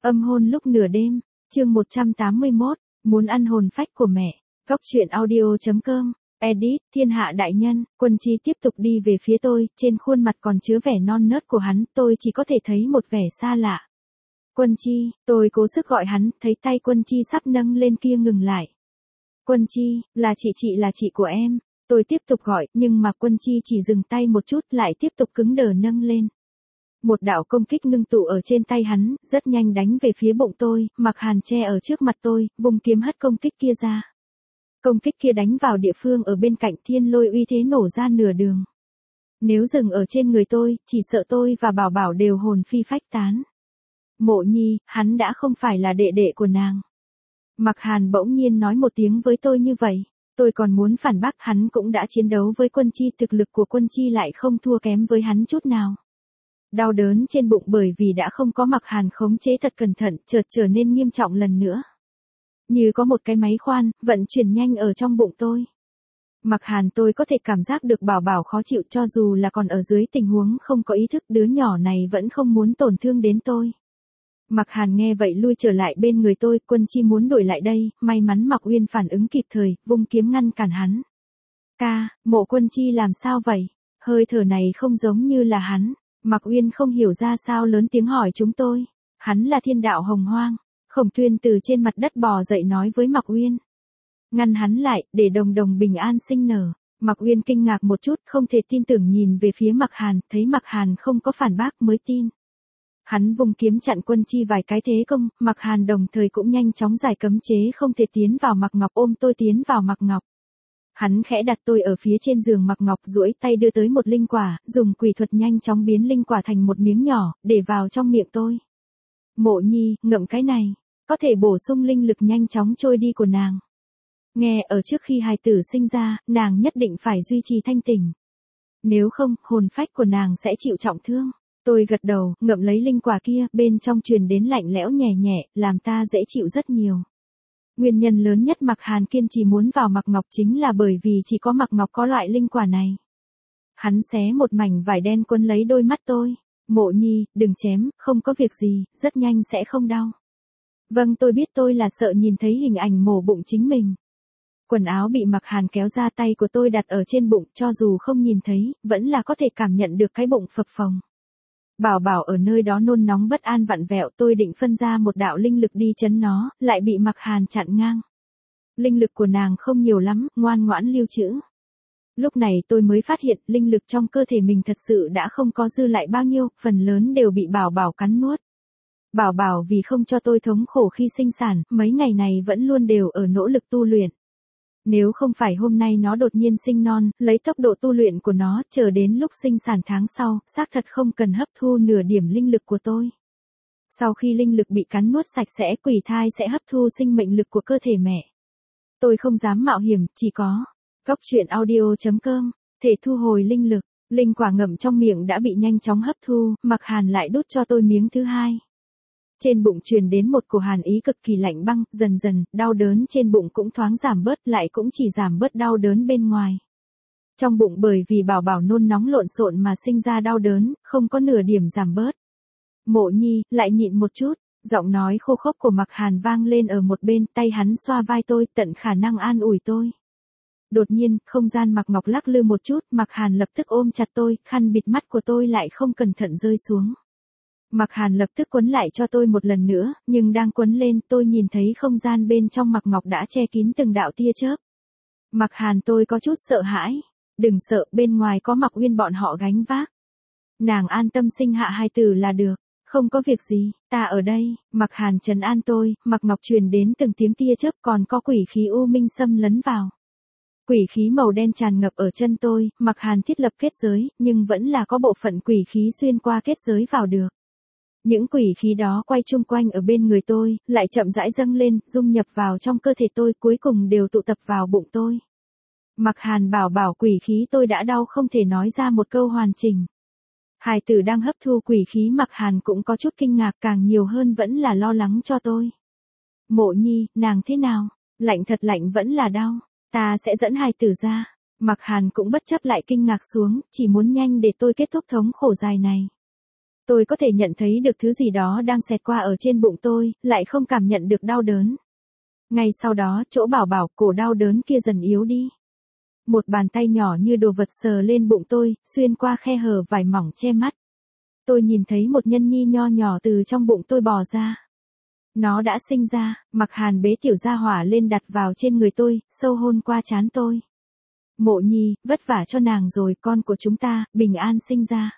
Âm hôn lúc nửa đêm, chương 181, muốn ăn hồn phách của mẹ. Góc truyện audio.com, edit, thiên hạ đại nhân. Quân Chi tiếp tục đi về phía tôi, trên khuôn mặt còn chứa vẻ non nớt của hắn, tôi chỉ có thể thấy một vẻ xa lạ. Quân Chi, tôi cố sức gọi hắn, thấy tay Quân Chi sắp nâng lên kia ngừng lại. Quân Chi, là chị của em. Tôi tiếp tục gọi, nhưng mà Quân Chi chỉ dừng tay một chút lại tiếp tục cứng đờ nâng lên. Một đạo công kích ngưng tụ ở trên tay hắn, rất nhanh đánh về phía bụng tôi, Mặc Hàn che ở trước mặt tôi, vùng kiếm hất công kích kia ra. Công kích kia đánh vào địa phương ở bên cạnh, thiên lôi uy thế nổ ra nửa đường. Nếu dừng ở trên người tôi, chỉ sợ tôi và Bảo Bảo đều hồn phi phách tán. Mộ Nhi, hắn đã không phải là đệ đệ của nàng. Mặc Hàn bỗng nhiên nói một tiếng với tôi như vậy. Tôi còn muốn phản bác, hắn cũng đã chiến đấu với Quân Chi, thực lực của Quân Chi lại không thua kém với hắn chút nào. Đau đớn trên bụng bởi vì đã không có Mặc Hàn khống chế thật cẩn thận, chợt trở nên nghiêm trọng lần nữa. Như có một cái máy khoan, vận chuyển nhanh ở trong bụng tôi. Mặc Hàn, tôi có thể cảm giác được Bảo Bảo khó chịu, cho dù là còn ở dưới tình huống không có ý thức, đứa nhỏ này vẫn không muốn tổn thương đến tôi. Mặc Hàn nghe vậy lui trở lại bên người tôi, Quân Chi muốn đuổi lại đây, may mắn Mặc Uyên phản ứng kịp thời, vung kiếm ngăn cản hắn. Ca, Mộ Quân Chi làm sao vậy? Hơi thở này không giống như là hắn. Mặc Uyên không hiểu ra sao lớn tiếng hỏi chúng tôi. Hắn là thiên đạo hồng hoang. Khổng Tuyên từ trên mặt đất bò dậy nói với Mặc Uyên. Ngăn hắn lại, để đồng đồng bình an sinh nở. Mặc Uyên kinh ngạc một chút, không thể tin tưởng nhìn về phía Mặc Hàn, thấy Mặc Hàn không có phản bác mới tin. Hắn vùng kiếm chặn Quân Chi vài cái thế công, Mặc Hàn đồng thời cũng nhanh chóng giải cấm chế không thể tiến vào Mặc Ngọc, ôm tôi tiến vào Mặc Ngọc. Hắn khẽ đặt tôi ở phía trên giường Mặc Ngọc, duỗi tay đưa tới một linh quả, dùng quỷ thuật nhanh chóng biến linh quả thành một miếng nhỏ, để vào trong miệng tôi. Mộ Nhi, ngậm cái này, có thể bổ sung linh lực nhanh chóng trôi đi của nàng. Nghe, ở trước khi hài tử sinh ra, nàng nhất định phải duy trì thanh tỉnh. Nếu không, hồn phách của nàng sẽ chịu trọng thương. Tôi gật đầu, ngậm lấy linh quả kia, bên trong truyền đến lạnh lẽo nhẹ nhẹ, làm ta dễ chịu rất nhiều. Nguyên nhân lớn nhất Mặc Hàn kiên trì muốn vào Mặc Ngọc chính là bởi vì chỉ có Mặc Ngọc có loại linh quả này. Hắn xé một mảnh vải đen quấn lấy đôi mắt tôi. Mộ Nhi, đừng chém, không có việc gì, rất nhanh sẽ không đau. Vâng, tôi biết, tôi là sợ nhìn thấy hình ảnh mổ bụng chính mình. Quần áo bị Mặc Hàn kéo ra, tay của tôi đặt ở trên bụng, cho dù không nhìn thấy, vẫn là có thể cảm nhận được cái bụng phập phồng. Bảo Bảo ở nơi đó nôn nóng bất an vặn vẹo, tôi định phân ra một đạo linh lực đi chấn nó, lại bị Mặc Hàn chặn ngang. Linh lực của nàng không nhiều lắm, ngoan ngoãn lưu trữ. Lúc này tôi mới phát hiện linh lực trong cơ thể mình thật sự đã không có dư lại bao nhiêu, phần lớn đều bị Bảo Bảo cắn nuốt. Bảo Bảo vì không cho tôi thống khổ khi sinh sản, mấy ngày này vẫn luôn đều ở nỗ lực tu luyện. Nếu không phải hôm nay nó đột nhiên sinh non, lấy tốc độ tu luyện của nó, chờ đến lúc sinh sản tháng sau, xác thật không cần hấp thu nửa điểm linh lực của tôi. Sau khi linh lực bị cắn nuốt sạch sẽ, quỷ thai sẽ hấp thu sinh mệnh lực của cơ thể mẹ. Tôi không dám mạo hiểm, chỉ có góc truyện audio.com, thể thu hồi linh lực, linh quả ngậm trong miệng đã bị nhanh chóng hấp thu, Mặc Hàn lại đút cho tôi miếng thứ hai. Trên bụng truyền đến một cổ hàn ý cực kỳ lạnh băng, dần dần, đau đớn trên bụng cũng thoáng giảm bớt, lại cũng chỉ giảm bớt đau đớn bên ngoài. Trong bụng bởi vì Bảo Bảo nôn nóng lộn xộn mà sinh ra đau đớn, không có nửa điểm giảm bớt. Mộ Nhi, lại nhịn một chút, giọng nói khô khốc của Mặc Hàn vang lên ở một bên, tay hắn xoa vai tôi, tận khả năng an ủi tôi. Đột nhiên, không gian Mặc Ngọc lắc lư một chút, Mặc Hàn lập tức ôm chặt tôi, khăn bịt mắt của tôi lại không cẩn thận rơi xuống. Mặc Hàn lập tức quấn lại cho tôi một lần nữa, nhưng đang quấn lên, tôi nhìn thấy không gian bên trong Mặc Ngọc đã che kín từng đạo tia chớp. Mặc Hàn, tôi có chút sợ hãi. Đừng sợ, bên ngoài có Mặc Uyên bọn họ gánh vác. Nàng an tâm sinh hạ hài tử là được, không có việc gì, ta ở đây. Mặc Hàn trấn an tôi, Mặc Ngọc truyền đến từng tiếng tia chớp, còn có quỷ khí u minh xâm lấn vào. Quỷ khí màu đen tràn ngập ở chân tôi, Mặc Hàn thiết lập kết giới, nhưng vẫn là có bộ phận quỷ khí xuyên qua kết giới vào được. Những quỷ khí đó quay chung quanh ở bên người tôi, lại chậm rãi dâng lên, dung nhập vào trong cơ thể tôi, cuối cùng đều tụ tập vào bụng tôi. Mặc Hàn bảo bảo quỷ khí tôi đã đau không thể nói ra một câu hoàn chỉnh. Hài tử đang hấp thu quỷ khí, Mặc Hàn cũng có chút kinh ngạc, càng nhiều hơn vẫn là lo lắng cho tôi. Mộ Nhi, nàng thế nào? Lạnh thật lạnh, vẫn là đau. Ta sẽ dẫn hài tử ra. Mặc Hàn cũng bất chấp lại kinh ngạc xuống, chỉ muốn nhanh để tôi kết thúc thống khổ dài này. Tôi có thể nhận thấy được thứ gì đó đang xẹt qua ở trên bụng tôi, lại không cảm nhận được đau đớn. Ngay sau đó, chỗ Bảo Bảo, cổ đau đớn kia dần yếu đi. Một bàn tay nhỏ như đồ vật sờ lên bụng tôi, xuyên qua khe hở vải mỏng che mắt. Tôi nhìn thấy một nhân nhi nho nhỏ từ trong bụng tôi bò ra. Nó đã sinh ra, Mặc Hàn bế tiểu gia hỏa lên đặt vào trên người tôi, sâu hôn qua trán tôi. Mộ Nhi, vất vả cho nàng rồi, con của chúng ta, bình an sinh ra.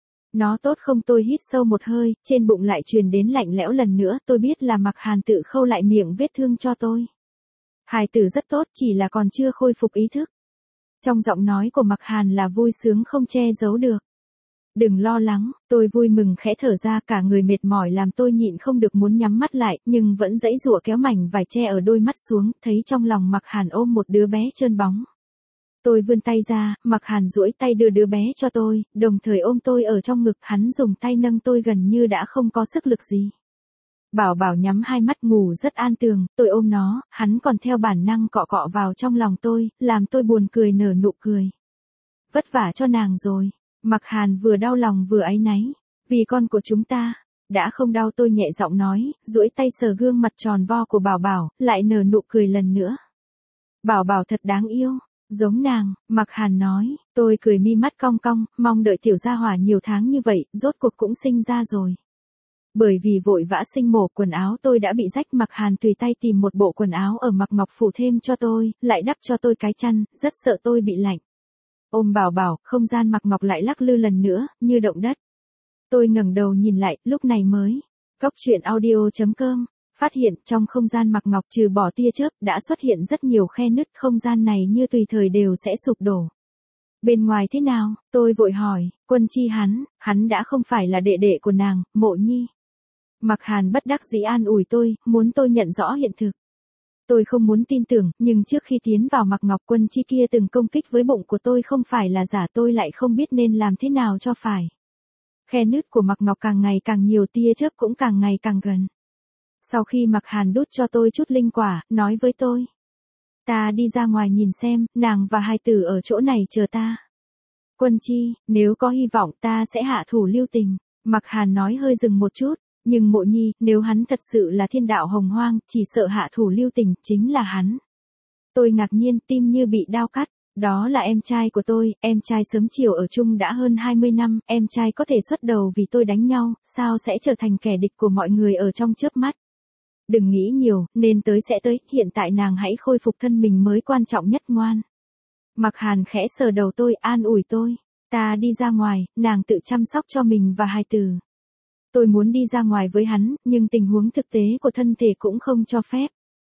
Nó tốt không? Tôi hít sâu một hơi, trên bụng lại truyền đến lạnh lẽo lần nữa, tôi biết là Mặc Hàn tự khâu lại miệng vết thương cho tôi. Hài tử rất tốt, chỉ là còn chưa khôi phục ý thức. Trong giọng nói của Mặc Hàn là vui sướng không che giấu được. Đừng lo lắng, tôi vui mừng khẽ thở ra, cả người mệt mỏi làm tôi nhịn không được muốn nhắm mắt lại, nhưng vẫn giãy giụa kéo mảnh vải che ở đôi mắt xuống, thấy trong lòng Mặc Hàn ôm một đứa bé trơn bóng. Tôi vươn tay ra, Mặc Hàn duỗi tay đưa đứa bé cho tôi, đồng thời ôm tôi ở trong ngực, hắn dùng tay nâng tôi gần như đã không có sức lực gì. Bảo Bảo nhắm hai mắt ngủ rất an tường, tôi ôm nó, hắn còn theo bản năng cọ cọ vào trong lòng tôi, làm tôi buồn cười nở nụ cười. Vất vả cho nàng rồi. Mặc Hàn vừa đau lòng vừa áy náy. Vì con của chúng ta. Đã không đau, tôi nhẹ giọng nói, duỗi tay sờ gương mặt tròn vo của Bảo Bảo, lại nở nụ cười lần nữa. Bảo Bảo thật đáng yêu. Giống nàng, Mặc Hàn nói, tôi cười mi mắt cong cong, mong đợi tiểu gia hỏa nhiều tháng như vậy, rốt cuộc cũng sinh ra rồi. Bởi vì vội vã sinh mổ, quần áo tôi đã bị rách. Mặc Hàn tùy tay tìm một bộ quần áo ở Mặc Ngọc phủ thêm cho tôi, lại đắp cho tôi cái chăn, rất sợ tôi bị lạnh. Ôm Bảo Bảo, không gian Mặc Ngọc lại lắc lư lần nữa, như động đất. Tôi ngẩng đầu nhìn lại, lúc này mới. Goctruyện.audio.com phát hiện trong không gian Mặc Ngọc trừ bỏ tia chớp đã xuất hiện rất nhiều khe nứt, không gian này như tùy thời đều sẽ sụp đổ. Bên ngoài thế nào? Tôi vội hỏi, Quân Chi hắn đã không phải là đệ đệ của nàng, Mộ Nhi. Mặc Hàn bất đắc dĩ an ủi tôi, muốn tôi nhận rõ hiện thực. Tôi không muốn tin tưởng, nhưng trước khi tiến vào Mặc Ngọc, Quân Chi kia từng công kích với bụng của tôi không phải là giả, tôi lại không biết nên làm thế nào cho phải. Khe nứt của Mặc Ngọc càng ngày càng nhiều, tia chớp cũng càng ngày càng gần. Sau khi Mặc Hàn đút cho tôi chút linh quả, nói với tôi. Ta đi ra ngoài nhìn xem, nàng và hài tử ở chỗ này chờ ta. Quân Chi, nếu có hy vọng ta sẽ hạ thủ lưu tình. Mặc Hàn nói hơi dừng một chút, nhưng Mộ Nhi, nếu hắn thật sự là thiên đạo hồng hoang, chỉ sợ hạ thủ lưu tình chính là hắn. Tôi ngạc nhiên, tim như bị đao cắt. Đó là em trai của tôi, em trai sớm chiều ở chung đã hơn 20 năm, em trai có thể xuất đầu vì tôi đánh nhau, sao sẽ trở thành kẻ địch của mọi người ở trong chớp mắt. Đừng nghĩ nhiều, nên tới sẽ tới, hiện tại nàng hãy khôi phục thân mình mới quan trọng nhất, ngoan. Mặc Hàn khẽ sờ đầu tôi, an ủi tôi. Ta đi ra ngoài, nàng tự chăm sóc cho mình và hài tử. Tôi muốn đi ra ngoài với hắn, nhưng tình huống thực tế của thân thể cũng không cho phép.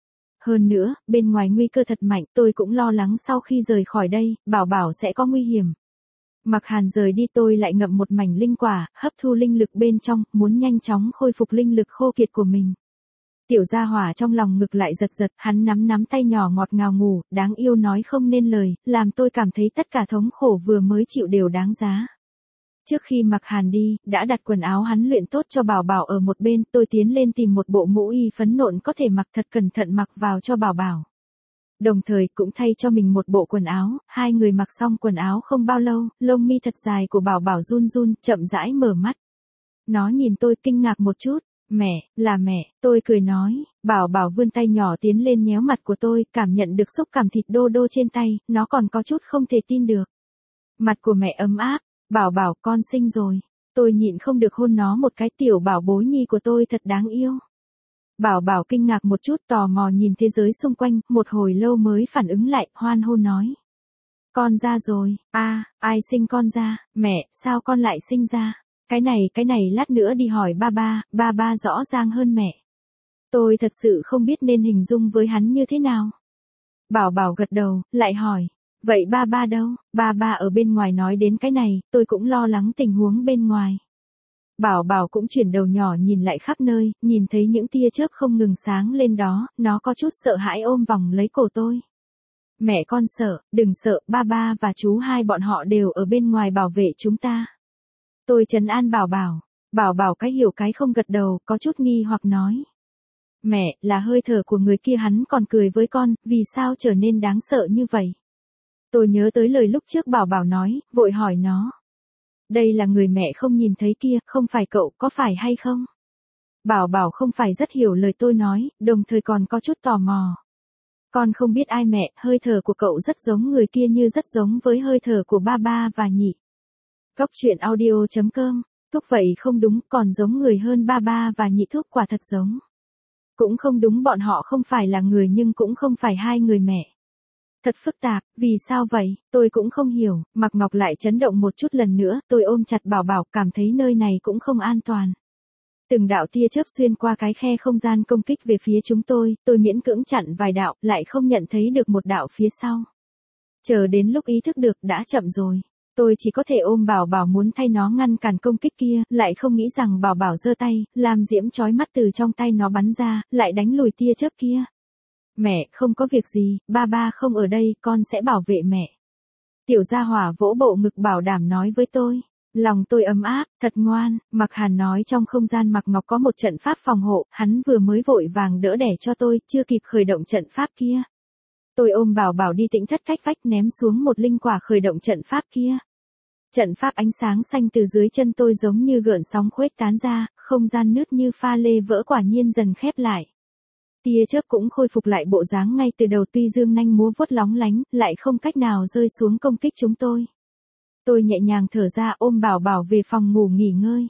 Hơn nữa, bên ngoài nguy cơ thật mạnh, tôi cũng lo lắng sau khi rời khỏi đây, Bảo Bảo sẽ có nguy hiểm. Mặc Hàn rời đi, tôi lại ngậm một mảnh linh quả, hấp thu linh lực bên trong, muốn nhanh chóng khôi phục linh lực khô kiệt của mình. Tiểu gia hỏa trong lòng ngực lại giật giật, hắn nắm tay nhỏ ngọt ngào ngủ, đáng yêu nói không nên lời, làm tôi cảm thấy tất cả thống khổ vừa mới chịu đều đáng giá. Trước khi Mặc Hàn đi, đã đặt quần áo hắn luyện tốt cho Bảo Bảo ở một bên, tôi tiến lên tìm một bộ mũ y phấn nộn có thể mặc thật cẩn thận mặc vào cho Bảo Bảo. Đồng thời cũng thay cho mình một bộ quần áo, hai người mặc xong quần áo không bao lâu, lông mi thật dài của Bảo Bảo run run, chậm rãi mở mắt. Nó nhìn tôi kinh ngạc một chút. Mẹ, là mẹ, tôi cười nói. Bảo Bảo vươn tay nhỏ tiến lên nhéo mặt của tôi, cảm nhận được xúc cảm thịt đô đô trên tay, nó còn có chút không thể tin được. Mặt của mẹ ấm áp. Bảo Bảo, con sinh rồi. Tôi nhịn không được hôn nó một cái, tiểu bảo bối nhi của tôi thật đáng yêu. Bảo Bảo kinh ngạc một chút, tò mò nhìn thế giới xung quanh, một hồi lâu mới phản ứng lại, hoan hô nói. Con ra rồi, ai sinh con ra, mẹ, sao con lại sinh ra? Cái này lát nữa đi hỏi ba ba rõ ràng hơn mẹ. Tôi thật sự không biết nên hình dung với hắn như thế nào. Bảo Bảo gật đầu, lại hỏi. Vậy ba đâu? Ba ở bên ngoài. Nói đến cái này, tôi cũng lo lắng tình huống bên ngoài. Bảo Bảo cũng chuyển đầu nhỏ nhìn lại khắp nơi, nhìn thấy những tia chớp không ngừng sáng lên đó, nó có chút sợ hãi ôm vòng lấy cổ tôi. Mẹ con sợ, đừng sợ, ba và chú hai bọn họ đều ở bên ngoài bảo vệ chúng ta. Tôi trấn an Bảo Bảo. Bảo Bảo cái hiểu cái không gật đầu, có chút nghi hoặc nói. Mẹ, là hơi thở của người kia, hắn còn cười với con, vì sao trở nên đáng sợ như vậy? Tôi nhớ tới lời lúc trước Bảo Bảo nói, vội hỏi nó. Đây là người mẹ không nhìn thấy kia, không phải cậu, có phải hay không? Bảo Bảo không phải rất hiểu lời tôi nói, đồng thời còn có chút tò mò. Con không biết ai mẹ, hơi thở của cậu rất giống người kia như rất giống với hơi thở của ba ba và nhị. Góc truyện audio.com, thúc vậy không đúng, còn giống người hơn ba ba và nhị thúc quả thật giống. Cũng không đúng, bọn họ không phải là người nhưng cũng không phải hai người mẹ. Thật phức tạp, vì sao vậy, tôi cũng không hiểu, Mạc Ngọc lại chấn động một chút lần nữa, tôi ôm chặt Bảo Bảo, cảm thấy nơi này cũng không an toàn. Từng đạo tia chớp xuyên qua cái khe không gian công kích về phía chúng tôi miễn cưỡng chặn vài đạo, lại không nhận thấy được một đạo phía sau. Chờ đến lúc ý thức được đã chậm rồi. Tôi chỉ có thể ôm Bảo Bảo muốn thay nó ngăn cản công kích kia, lại không nghĩ rằng Bảo Bảo giơ tay, làm diễm chói mắt từ trong tay nó bắn ra, lại đánh lùi tia chớp kia. Mẹ, không có việc gì, ba ba không ở đây, con sẽ bảo vệ mẹ. Tiểu gia hỏa vỗ bộ ngực bảo đảm nói với tôi. Lòng tôi ấm áp, thật ngoan, Mạc Hàn nói trong không gian Mạc Ngọc có một trận pháp phòng hộ, hắn vừa mới vội vàng đỡ đẻ cho tôi, chưa kịp khởi động trận pháp kia. Tôi ôm Bảo Bảo đi Tĩnh Thất cách vách ném xuống một linh quả khởi động trận pháp kia. Trận pháp ánh sáng xanh từ dưới chân tôi giống như gợn sóng khuếch tán ra, không gian nứt như pha lê vỡ quả nhiên dần khép lại. Tia chớp cũng khôi phục lại bộ dáng ngay từ đầu, tuy dương nanh múa vuốt lóng lánh, lại không cách nào rơi xuống công kích chúng tôi. Tôi nhẹ nhàng thở ra ôm Bảo Bảo về phòng ngủ nghỉ ngơi.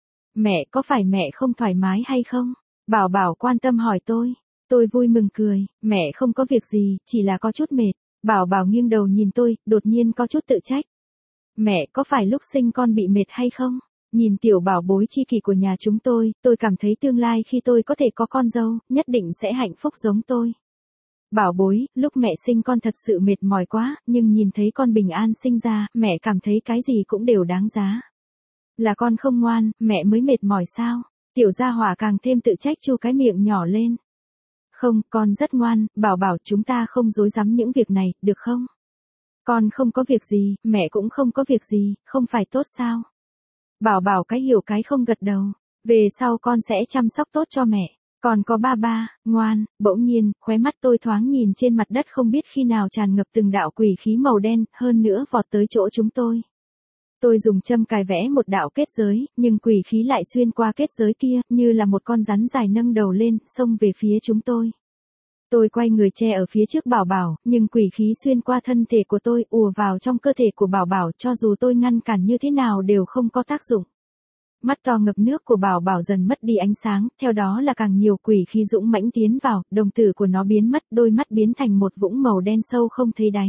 Mẹ, có phải mẹ không thoải mái hay không? Bảo Bảo quan tâm hỏi tôi. Tôi vui mừng cười, mẹ không có việc gì, chỉ là có chút mệt. Bảo Bảo nghiêng đầu nhìn tôi, đột nhiên có chút tự trách. Mẹ, có phải lúc sinh con bị mệt hay không? Nhìn tiểu bảo bối chi kỷ của nhà chúng tôi cảm thấy tương lai khi tôi có thể có con dâu, nhất định sẽ hạnh phúc giống tôi. Bảo bối, lúc mẹ sinh con thật sự mệt mỏi quá, nhưng nhìn thấy con bình an sinh ra, mẹ cảm thấy cái gì cũng đều đáng giá. Là con không ngoan, mẹ mới mệt mỏi sao? Tiểu gia hỏa càng thêm tự trách, chu cái miệng nhỏ lên. Không, con rất ngoan, Bảo Bảo, chúng ta không dối dám những việc này, được không? Con không có việc gì, mẹ cũng không có việc gì, không phải tốt sao? Bảo Bảo cái hiểu cái không gật đầu. Về sau con sẽ chăm sóc tốt cho mẹ. Còn có ba ba, ngoan. Bỗng nhiên, khóe mắt tôi thoáng nhìn trên mặt đất không biết khi nào tràn ngập từng đạo quỷ khí màu đen, hơn nữa vọt tới chỗ chúng tôi. Tôi dùng châm cài vẽ một đạo kết giới, nhưng quỷ khí lại xuyên qua kết giới kia, như là một con rắn dài nâng đầu lên, xông về phía chúng tôi. Tôi quay người che ở phía trước Bảo Bảo, nhưng quỷ khí xuyên qua thân thể của tôi, ùa vào trong cơ thể của Bảo Bảo, cho dù tôi ngăn cản như thế nào đều không có tác dụng. Mắt to ngập nước của Bảo Bảo dần mất đi ánh sáng, theo đó là càng nhiều quỷ khí dũng mãnh tiến vào, đồng tử của nó biến mất, đôi mắt biến thành một vũng màu đen sâu không thấy đáy.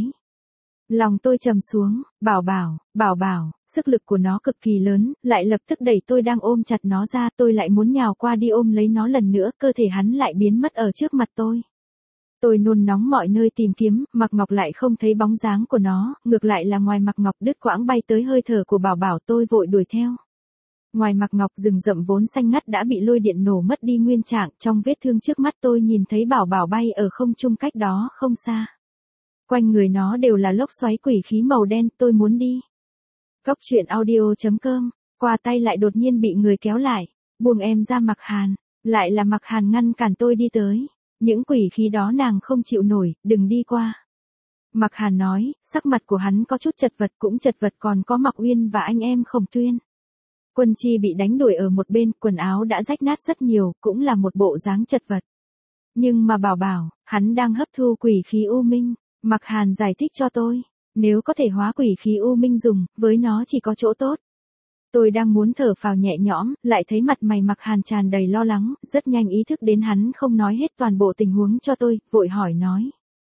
Lòng tôi trầm xuống, Bảo Bảo, sức lực của nó cực kỳ lớn, lại lập tức đẩy tôi đang ôm chặt nó ra, tôi lại muốn nhào qua đi ôm lấy nó lần nữa, cơ thể hắn lại biến mất ở trước mặt tôi. Tôi nôn nóng mọi nơi tìm kiếm, Mạc Ngọc lại không thấy bóng dáng của nó, ngược lại là ngoài Mạc Ngọc đứt quãng bay tới hơi thở của Bảo Bảo, tôi vội đuổi theo. Ngoài Mạc Ngọc rừng rậm vốn xanh ngắt đã bị lôi điện nổ mất đi nguyên trạng, trong vết thương trước mắt tôi nhìn thấy Bảo Bảo bay ở không trung cách đó không xa. Quanh người nó đều là lốc xoáy quỷ khí màu đen, tôi muốn đi. Góc truyện audio.com, qua tay lại đột nhiên bị người kéo lại, buông em ra Mạc Hàn, lại là Mạc Hàn ngăn cản tôi đi tới. Những quỷ khí đó nàng không chịu nổi, đừng đi qua. Mạc Hàn nói, sắc mặt của hắn có chút chật vật, cũng chật vật còn có Mạc Uyên và anh em Khổng Tuyên. Quân Chi bị đánh đuổi ở một bên, quần áo đã rách nát rất nhiều, cũng là một bộ dáng chật vật. Nhưng mà Bảo, hắn đang hấp thu quỷ khí u minh. Mạc Hàn giải thích cho tôi, nếu có thể hóa quỷ khí u minh dùng, với nó chỉ có chỗ tốt. Tôi đang muốn thở phào nhẹ nhõm, lại thấy mặt mày Mạc Hàn tràn đầy lo lắng, rất nhanh ý thức đến hắn không nói hết toàn bộ tình huống cho tôi, vội hỏi nói.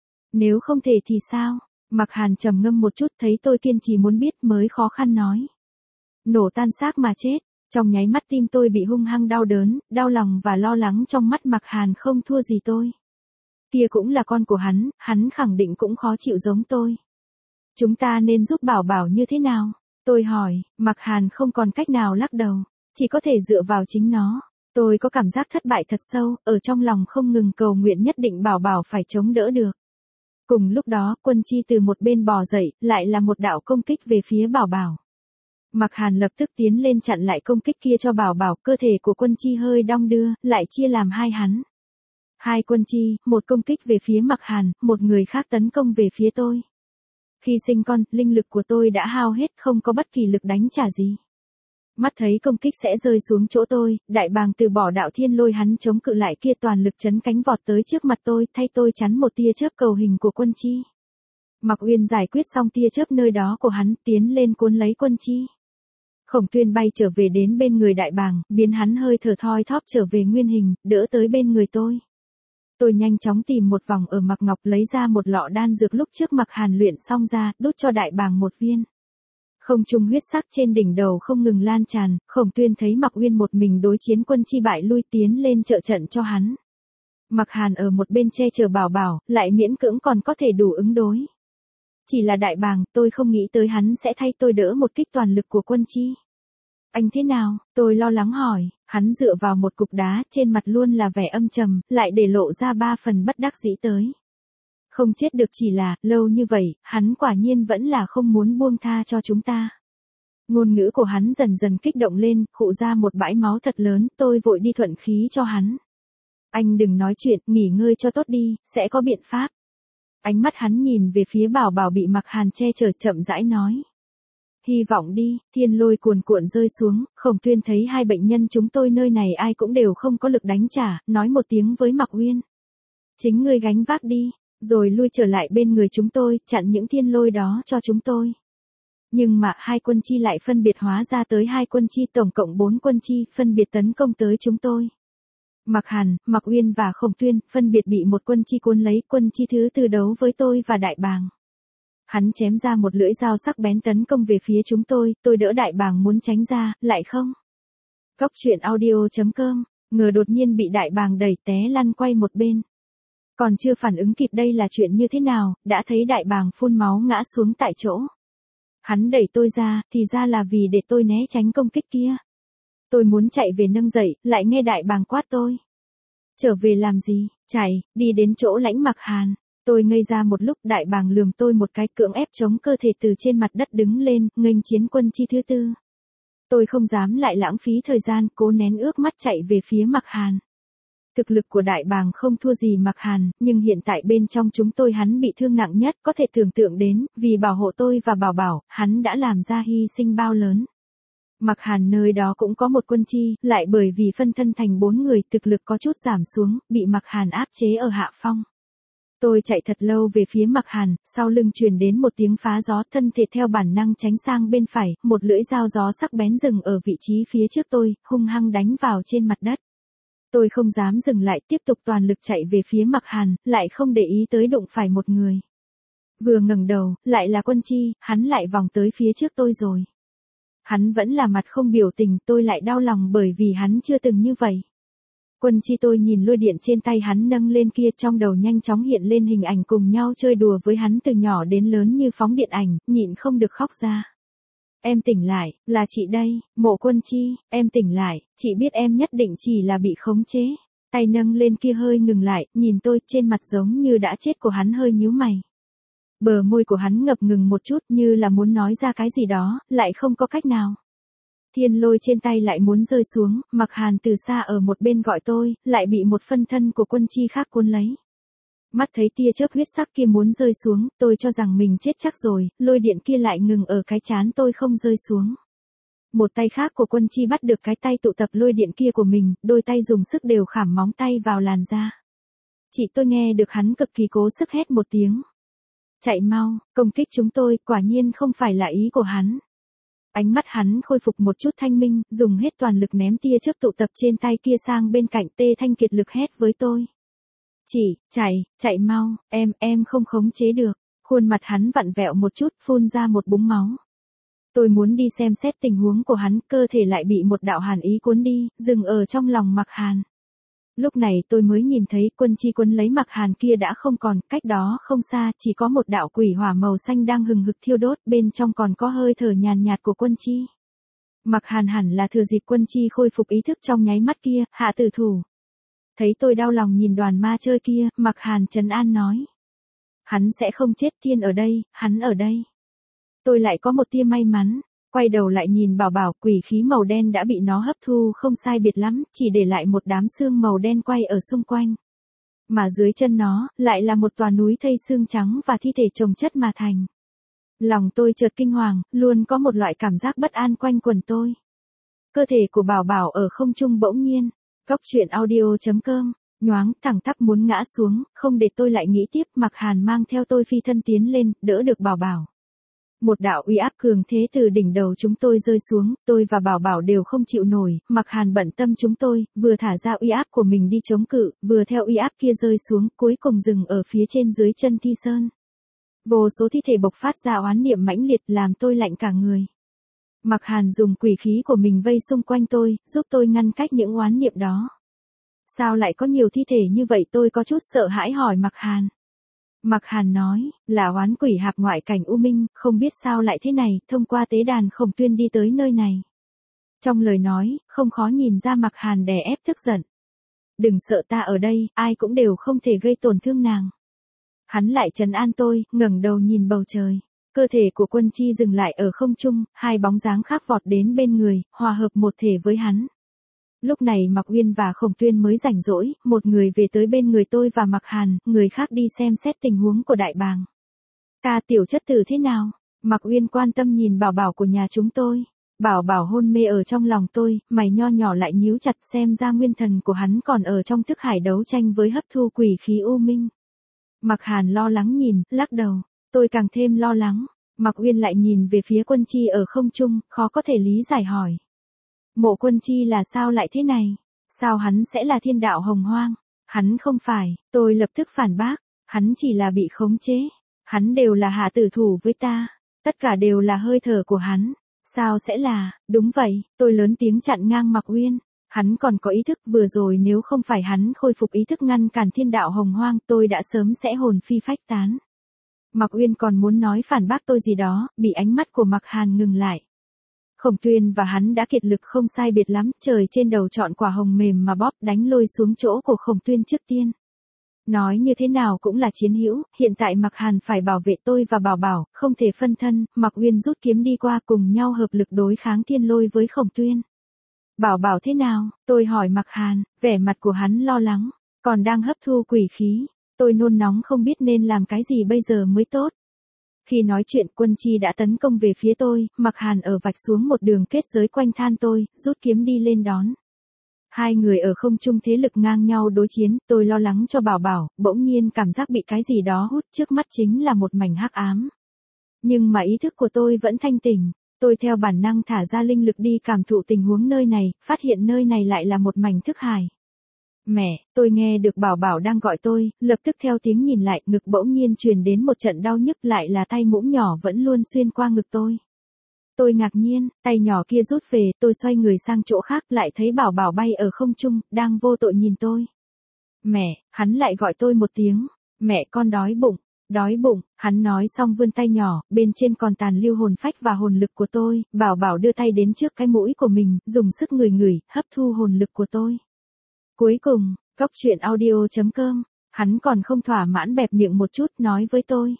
Nếu không thể thì sao? Mạc Hàn trầm ngâm một chút, thấy tôi kiên trì muốn biết mới khó khăn nói. Nổ tan xác mà chết. Trong nháy mắt tim tôi bị hung hăng đau đớn, đau lòng và lo lắng, trong mắt Mạc Hàn không thua gì tôi. Kia cũng là con của hắn khẳng định cũng khó chịu giống tôi. Chúng ta nên giúp Bảo như thế nào? Tôi hỏi, Mạc Hàn không còn cách nào lắc đầu, chỉ có thể dựa vào chính nó. Tôi có cảm giác thất bại thật sâu, ở trong lòng không ngừng cầu nguyện nhất định Bảo phải chống đỡ được. Cùng lúc đó, Quân Chi từ một bên bò dậy, lại là một đạo công kích về phía Bảo. Mạc Hàn lập tức tiến lên chặn lại công kích kia cho Bảo, cơ thể của Quân Chi hơi đong đưa, lại chia làm hai hắn. Hai Quân Chi, một công kích về phía Mạc Hàn, một người khác tấn công về phía tôi. Khi sinh con, linh lực của tôi đã hao hết, không có bất kỳ lực đánh trả gì. Mắt thấy công kích sẽ rơi xuống chỗ tôi, đại bàng từ bỏ đạo thiên lôi hắn chống cự lại kia toàn lực chấn cánh vọt tới trước mặt tôi, thay tôi chắn một tia chớp cầu hình của Quân Chi. Mạc Uyên giải quyết xong tia chớp nơi đó của hắn, tiến lên cuốn lấy Quân Chi. Khổng Tuyên bay trở về đến bên người đại bàng, biến hắn hơi thở thoi thóp trở về nguyên hình, đỡ tới bên người tôi. Tôi nhanh chóng tìm một vòng ở Mạc Ngọc lấy ra một lọ đan dược lúc trước Mạc Hàn luyện xong ra, đút cho đại bàng một viên. Không trung huyết sắc trên đỉnh đầu không ngừng lan tràn, Khổng Tuyên thấy Mạc Uyên một mình đối chiến Quân Chi bại lui tiến lên trợ trận cho hắn. Mạc Hàn ở một bên che chở bảo bảo, lại miễn cưỡng còn có thể đủ ứng đối. Chỉ là đại bàng, tôi không nghĩ tới hắn sẽ thay tôi đỡ một kích toàn lực của Quân Chi. Anh thế nào? Tôi lo lắng hỏi, hắn dựa vào một cục đá, trên mặt luôn là vẻ âm trầm, lại để lộ ra 3 phần bất đắc dĩ tới. Không chết được chỉ là, lâu như vậy, hắn quả nhiên vẫn là không muốn buông tha cho chúng ta. Ngôn ngữ của hắn dần dần kích động lên, khụ ra một bãi máu thật lớn, tôi vội đi thuận khí cho hắn. Anh đừng nói chuyện, nghỉ ngơi cho tốt đi, sẽ có biện pháp. Ánh mắt hắn nhìn về phía bảo bảo bị Mạc Hàn che chở chậm rãi nói. Hy vọng đi, thiên lôi cuồn cuộn rơi xuống, Khổng Tuyên thấy hai bệnh nhân chúng tôi nơi này ai cũng đều không có lực đánh trả, nói một tiếng với Mạc Uyên. Chính ngươi gánh vác đi, rồi lui trở lại bên người chúng tôi, chặn những thiên lôi đó cho chúng tôi. Nhưng mà hai quân chi lại phân biệt hóa ra tới hai quân chi, tổng cộng 4 quân chi, phân biệt tấn công tới chúng tôi. Mạc Hàn, Mạc Uyên và Khổng Tuyên, phân biệt bị một quân chi cuốn lấy, quân chi thứ tư đấu với tôi và đại bàng. Hắn chém ra một lưỡi dao sắc bén tấn công về phía chúng tôi đỡ đại bàng muốn tránh ra, lại không. Góc truyện audio.com, ngờ đột nhiên bị đại bàng đẩy té lăn quay một bên. Còn chưa phản ứng kịp đây là chuyện như thế nào, đã thấy đại bàng phun máu ngã xuống tại chỗ. Hắn đẩy tôi ra, thì ra là vì để tôi né tránh công kích kia. Tôi muốn chạy về nâng dậy, lại nghe đại bàng quát tôi. Trở về làm gì, chạy, đi đến chỗ lãnh Mạc Hàn. Tôi ngây ra một lúc, đại bàng lườm tôi một cái, cưỡng ép chống cơ thể từ trên mặt đất đứng lên, nghênh chiến quân chi thứ tư. Tôi không dám lại lãng phí thời gian, cố nén ước mắt chạy về phía Mạc Hàn. Thực lực của đại bàng không thua gì Mạc Hàn, nhưng hiện tại bên trong chúng tôi hắn bị thương nặng nhất, có thể tưởng tượng đến, vì bảo hộ tôi và bảo bảo, hắn đã làm ra hy sinh bao lớn. Mạc Hàn nơi đó cũng có một quân chi, lại bởi vì phân thân thành 4 người, thực lực có chút giảm xuống, bị Mạc Hàn áp chế ở hạ phong. Tôi chạy thật lâu về phía Mạc Hàn, sau lưng truyền đến một tiếng phá gió, thân thể theo bản năng tránh sang bên phải, một lưỡi dao gió sắc bén dừng ở vị trí phía trước tôi, hung hăng đánh vào trên mặt đất. Tôi không dám dừng lại, tiếp tục toàn lực chạy về phía Mạc Hàn, lại không để ý tới đụng phải một người. Vừa ngẩng đầu, lại là quân chi, hắn lại vòng tới phía trước tôi rồi. Hắn vẫn là mặt không biểu tình, tôi lại đau lòng bởi vì hắn chưa từng như vậy. Quân chi, tôi nhìn lôi điện trên tay hắn nâng lên kia, trong đầu nhanh chóng hiện lên hình ảnh cùng nhau chơi đùa với hắn từ nhỏ đến lớn như phóng điện ảnh, nhịn không được khóc ra. Em tỉnh lại, là chị đây, Mộ Quân Chi, em tỉnh lại, chị biết em nhất định chỉ là bị khống chế. Tay nâng lên kia hơi ngừng lại, nhìn tôi, trên mặt giống như đã chết của hắn hơi nhíu mày. Bờ môi của hắn ngập ngừng một chút như là muốn nói ra cái gì đó, lại không có cách nào. Thiên lôi trên tay lại muốn rơi xuống, Mạc Hàn từ xa ở một bên gọi tôi, lại bị một phân thân của quân chi khác cuốn lấy. Mắt thấy tia chớp huyết sắc kia muốn rơi xuống, tôi cho rằng mình chết chắc rồi, lôi điện kia lại ngừng ở cái trán tôi không rơi xuống. Một tay khác của quân chi bắt được cái tay tụ tập lôi điện kia của mình, đôi tay dùng sức đều khảm móng tay vào làn da. Chị, tôi nghe được hắn cực kỳ cố sức hét một tiếng. Chạy mau, công kích chúng tôi, quả nhiên không phải là ý của hắn. Ánh mắt hắn khôi phục một chút thanh minh, dùng hết toàn lực ném tia chớp tụ tập trên tay kia sang bên cạnh, Tê Thanh kiệt lực hét với tôi. Chỉ, chạy mau, em không khống chế được. Khuôn mặt hắn vặn vẹo một chút, phun ra một búng máu. Tôi muốn đi xem xét tình huống của hắn, cơ thể lại bị một đạo hàn ý cuốn đi, dừng ở trong lòng Mạc Hàn. Lúc này tôi mới nhìn thấy quân chi cuốn lấy Mạc Hàn kia đã không còn, cách đó không xa, chỉ có một đạo quỷ hỏa màu xanh đang hừng hực thiêu đốt, bên trong còn có hơi thở nhàn nhạt của quân chi. Mạc Hàn hẳn là thừa dịp quân chi khôi phục ý thức trong nháy mắt kia, hạ tử thủ. Thấy tôi đau lòng nhìn đoàn ma chơi kia, Mạc Hàn trấn an nói. Hắn sẽ không chết, Thiên ở đây, hắn ở đây. Tôi lại có một tia may mắn, quay đầu lại nhìn bảo bảo, quỷ khí màu đen đã bị nó hấp thu không sai biệt lắm, chỉ để lại một đám xương màu đen quay ở xung quanh. Mà dưới chân nó, lại là một tòa núi thây xương trắng và thi thể chồng chất mà thành. Lòng tôi chợt kinh hoàng, luôn có một loại cảm giác bất an quanh quẩn tôi. Cơ thể của Bảo Bảo ở không trung bỗng nhiên. Góc truyện audio.com, nhoáng thẳng tắp muốn ngã xuống, không để tôi lại nghĩ tiếp, Mạc Hàn mang theo tôi phi thân tiến lên, đỡ được Bảo Bảo. Một đạo uy áp cường thế từ đỉnh đầu chúng tôi rơi xuống, tôi và Bảo Bảo đều không chịu nổi, Mạc Hàn bận tâm chúng tôi, vừa thả ra uy áp của mình đi chống cự, vừa theo uy áp kia rơi xuống, cuối cùng dừng ở phía trên dưới chân Thi Sơn. Vô số thi thể bộc phát ra oán niệm mãnh liệt làm tôi lạnh cả người. Mạc Hàn dùng quỷ khí của mình vây xung quanh tôi, giúp tôi ngăn cách những oán niệm đó. Sao lại có nhiều thi thể như vậy, tôi có chút sợ hãi hỏi Mạc Hàn. Mạc Hàn nói, là oán quỷ hạp ngoại cảnh U Minh, không biết sao lại thế này, thông qua tế đàn Khổng Tuyên đi tới nơi này. Trong lời nói, không khó nhìn ra Mạc Hàn đè ép tức giận. Đừng sợ, ta ở đây, ai cũng đều không thể gây tổn thương nàng. Hắn lại trấn an tôi, ngẩng đầu nhìn bầu trời. Cơ thể của Quân Chi dừng lại ở không trung, hai bóng dáng khác vọt đến bên người, hòa hợp một thể với hắn. Lúc này Mạc Uyên và Khổng Tuyên mới rảnh rỗi, một người về tới bên người tôi và Mạc Hàn, người khác đi xem xét tình huống của đại bàng. Ca tiểu chất tử thế nào? Mạc Uyên quan tâm nhìn Bảo Bảo của nhà chúng tôi. Bảo Bảo hôn mê ở trong lòng tôi, mày nho nhỏ lại nhíu chặt, xem ra nguyên thần của hắn còn ở trong thức hải đấu tranh với hấp thu quỷ khí U Minh. Mạc Hàn lo lắng nhìn, lắc đầu. Tôi càng thêm lo lắng. Mạc Uyên lại nhìn về phía Quân Chi ở không trung, khó có thể lý giải hỏi. Mộ Quân Chi là sao lại thế này? Sao hắn sẽ là thiên đạo hồng hoang? Hắn không phải, tôi lập tức phản bác. Hắn chỉ là bị khống chế. Hắn đều là hạ tử thủ với ta. Tất cả đều là hơi thở của hắn. Sao sẽ là, đúng vậy, tôi lớn tiếng chặn ngang Mạc Uyên. Hắn còn có ý thức, vừa rồi nếu không phải hắn khôi phục ý thức ngăn cản thiên đạo hồng hoang, tôi đã sớm sẽ hồn phi phách tán. Mạc Uyên còn muốn nói phản bác tôi gì đó, bị ánh mắt của Mạc Hàn ngừng lại. Khổng Tuyên và hắn đã kiệt lực không sai biệt lắm, trời trên đầu chọn quả hồng mềm mà bóp, đánh lôi xuống chỗ của Khổng Tuyên trước tiên. Nói như thế nào cũng là chiến hữu, hiện tại Mạc Hàn phải bảo vệ tôi và Bảo Bảo, không thể phân thân, Mạc Uyên rút kiếm đi qua cùng nhau hợp lực đối kháng thiên lôi với Khổng Tuyên. Bảo Bảo thế nào? Tôi hỏi Mạc Hàn, vẻ mặt của hắn lo lắng, còn đang hấp thu quỷ khí. Tôi nôn nóng không biết nên làm cái gì bây giờ mới tốt. Khi nói chuyện, Quân Chi đã tấn công về phía tôi, Mạc Hàn ở vạch xuống một đường kết giới quanh than tôi, rút kiếm đi lên đón. Hai người ở không trung thế lực ngang nhau đối chiến, tôi lo lắng cho Bảo Bảo, bỗng nhiên cảm giác bị cái gì đó hút, trước mắt chính là một mảnh hắc ám. Nhưng mà ý thức của tôi vẫn thanh tỉnh, tôi theo bản năng thả ra linh lực đi cảm thụ tình huống nơi này, phát hiện nơi này lại là một mảnh thức hải. Mẹ, tôi nghe được Bảo Bảo đang gọi tôi, lập tức theo tiếng nhìn lại, ngực bỗng nhiên truyền đến một trận đau nhức, lại là tay muỗng nhỏ vẫn luôn xuyên qua ngực tôi. Tôi ngạc nhiên, tay nhỏ kia rút về, tôi xoay người sang chỗ khác, lại thấy Bảo Bảo bay ở không trung, đang vô tội nhìn tôi. Mẹ, hắn lại gọi tôi một tiếng, mẹ con đói bụng, hắn nói xong vươn tay nhỏ, bên trên còn tàn lưu hồn phách và hồn lực của tôi, Bảo Bảo đưa tay đến trước cái mũi của mình, dùng sức ngửi, hấp thu hồn lực của tôi. Cuối cùng, góc truyện audio.com, hắn còn không thỏa mãn bẹp miệng một chút nói với tôi.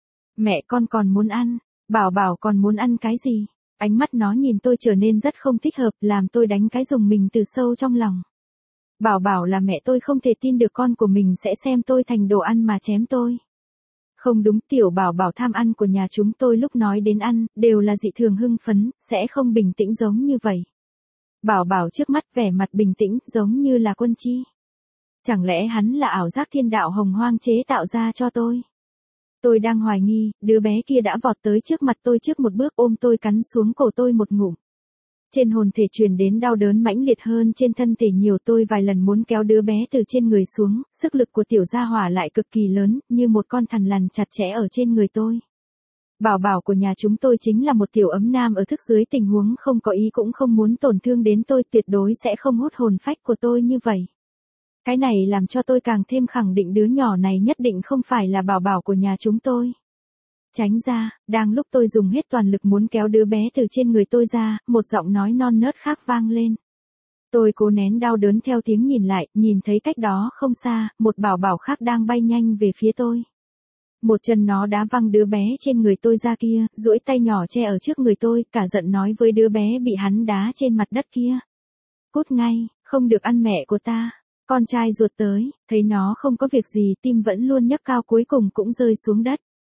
Mẹ con còn muốn ăn, Bảo Bảo còn muốn ăn cái gì? Ánh mắt nó nhìn tôi trở nên rất không thích hợp, làm tôi đánh cái rùng mình từ sâu trong lòng. Bảo Bảo là mẹ, tôi không thể tin được con của mình sẽ xem tôi thành đồ ăn mà chém tôi. Không đúng, tiểu Bảo Bảo tham ăn của nhà chúng tôi lúc nói đến ăn, đều là dị thường hưng phấn, sẽ không bình tĩnh giống như vậy. Bảo Bảo trước mắt vẻ mặt bình tĩnh, giống như là Quân Chi. Chẳng lẽ hắn là ảo giác thiên đạo hồng hoang chế tạo ra cho tôi? Tôi đang hoài nghi, đứa bé kia đã vọt tới trước mặt tôi trước một bước, ôm tôi cắn xuống cổ tôi một ngụm. Trên hồn thể truyền đến đau đớn mãnh liệt hơn trên thân thể nhiều, tôi vài lần muốn kéo đứa bé từ trên người xuống, sức lực của tiểu gia hỏa lại cực kỳ lớn, như một con thằn lằn chặt chẽ ở trên người tôi. Bảo Bảo của nhà chúng tôi chính là một tiểu ấm nam ở thức dưới tình huống không có ý cũng không muốn tổn thương đến tôi, tuyệt đối sẽ không hút hồn phách của tôi như vậy. Cái này làm cho tôi càng thêm khẳng định đứa nhỏ này nhất định không phải là Bảo Bảo của nhà chúng tôi. Tránh ra, đang lúc tôi dùng hết toàn lực muốn kéo đứa bé từ trên người tôi ra, một giọng nói non nớt khác vang lên. Tôi cố nén đau đớn theo tiếng nhìn lại, nhìn thấy cách đó không xa, một Bảo Bảo khác đang bay nhanh về phía tôi. Một chân nó đá văng đứa bé trên người tôi ra kia, duỗi tay nhỏ che ở trước người tôi, cả giận nói với đứa bé bị hắn đá trên mặt đất kia. Cút ngay, không được ăn mẹ của ta. Con trai ruột tới, thấy nó không có việc gì, tim vẫn luôn nhấc cao, cuối cùng cũng rơi xuống đất.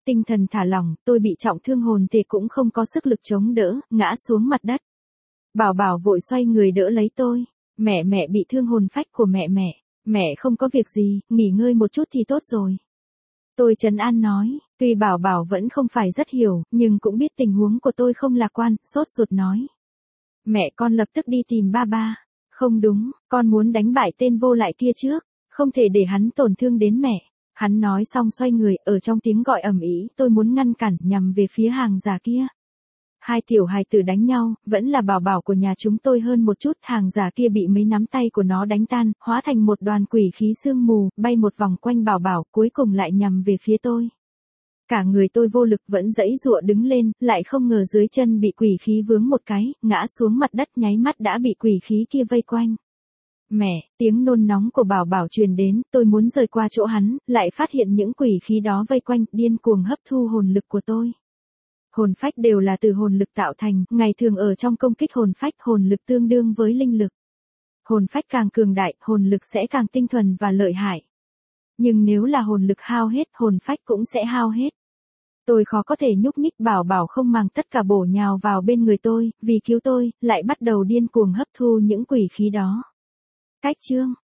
tinh thần thả lỏng, tôi bị trọng thương hồn thể cũng không có sức lực chống đỡ, ngã xuống mặt đất. Bảo Bảo vội xoay người đỡ lấy tôi. Mẹ bị thương hồn phách của mẹ không có việc gì, nghỉ ngơi một chút thì tốt rồi. Tôi trấn an nói, tuy Bảo Bảo vẫn không phải rất hiểu, nhưng cũng biết tình huống của tôi không lạc quan, sốt ruột nói. Mẹ con lập tức đi tìm ba. Không đúng, con muốn đánh bại tên vô lại kia trước, không thể để hắn tổn thương đến mẹ. Hắn nói xong xoay người, ở trong tiếng gọi ầm ĩ, tôi muốn ngăn cản nhằm về phía hàng giả kia. Hai tiểu hài tử đánh nhau, vẫn là Bảo Bảo của nhà chúng tôi hơn một chút, hàng giả kia bị mấy nắm tay của nó đánh tan, hóa thành một đoàn quỷ khí sương mù, bay một vòng quanh Bảo Bảo, cuối cùng lại nhằm về phía tôi. Cả người tôi vô lực vẫn giãy giụa đứng lên, lại không ngờ dưới chân bị quỷ khí vướng một cái, ngã xuống mặt đất nháy mắt đã bị quỷ khí kia vây quanh. Mẹ, tiếng nôn nóng của Bảo Bảo truyền đến, tôi muốn rời qua chỗ hắn, lại phát hiện những quỷ khí đó vây quanh, điên cuồng hấp thu hồn lực của tôi. Hồn phách đều là từ hồn lực tạo thành, ngày thường ở trong công kích hồn phách, hồn lực tương đương với linh lực. Hồn phách càng cường đại, hồn lực sẽ càng tinh thuần và lợi hại. Nhưng nếu là hồn lực hao hết, hồn phách cũng sẽ hao hết. Tôi khó có thể nhúc nhích, Bảo Bảo không màng tất cả bổ nhào vào bên người tôi, vì cứu tôi, lại bắt đầu điên cuồng hấp thu những quỷ khí đó. Cách chương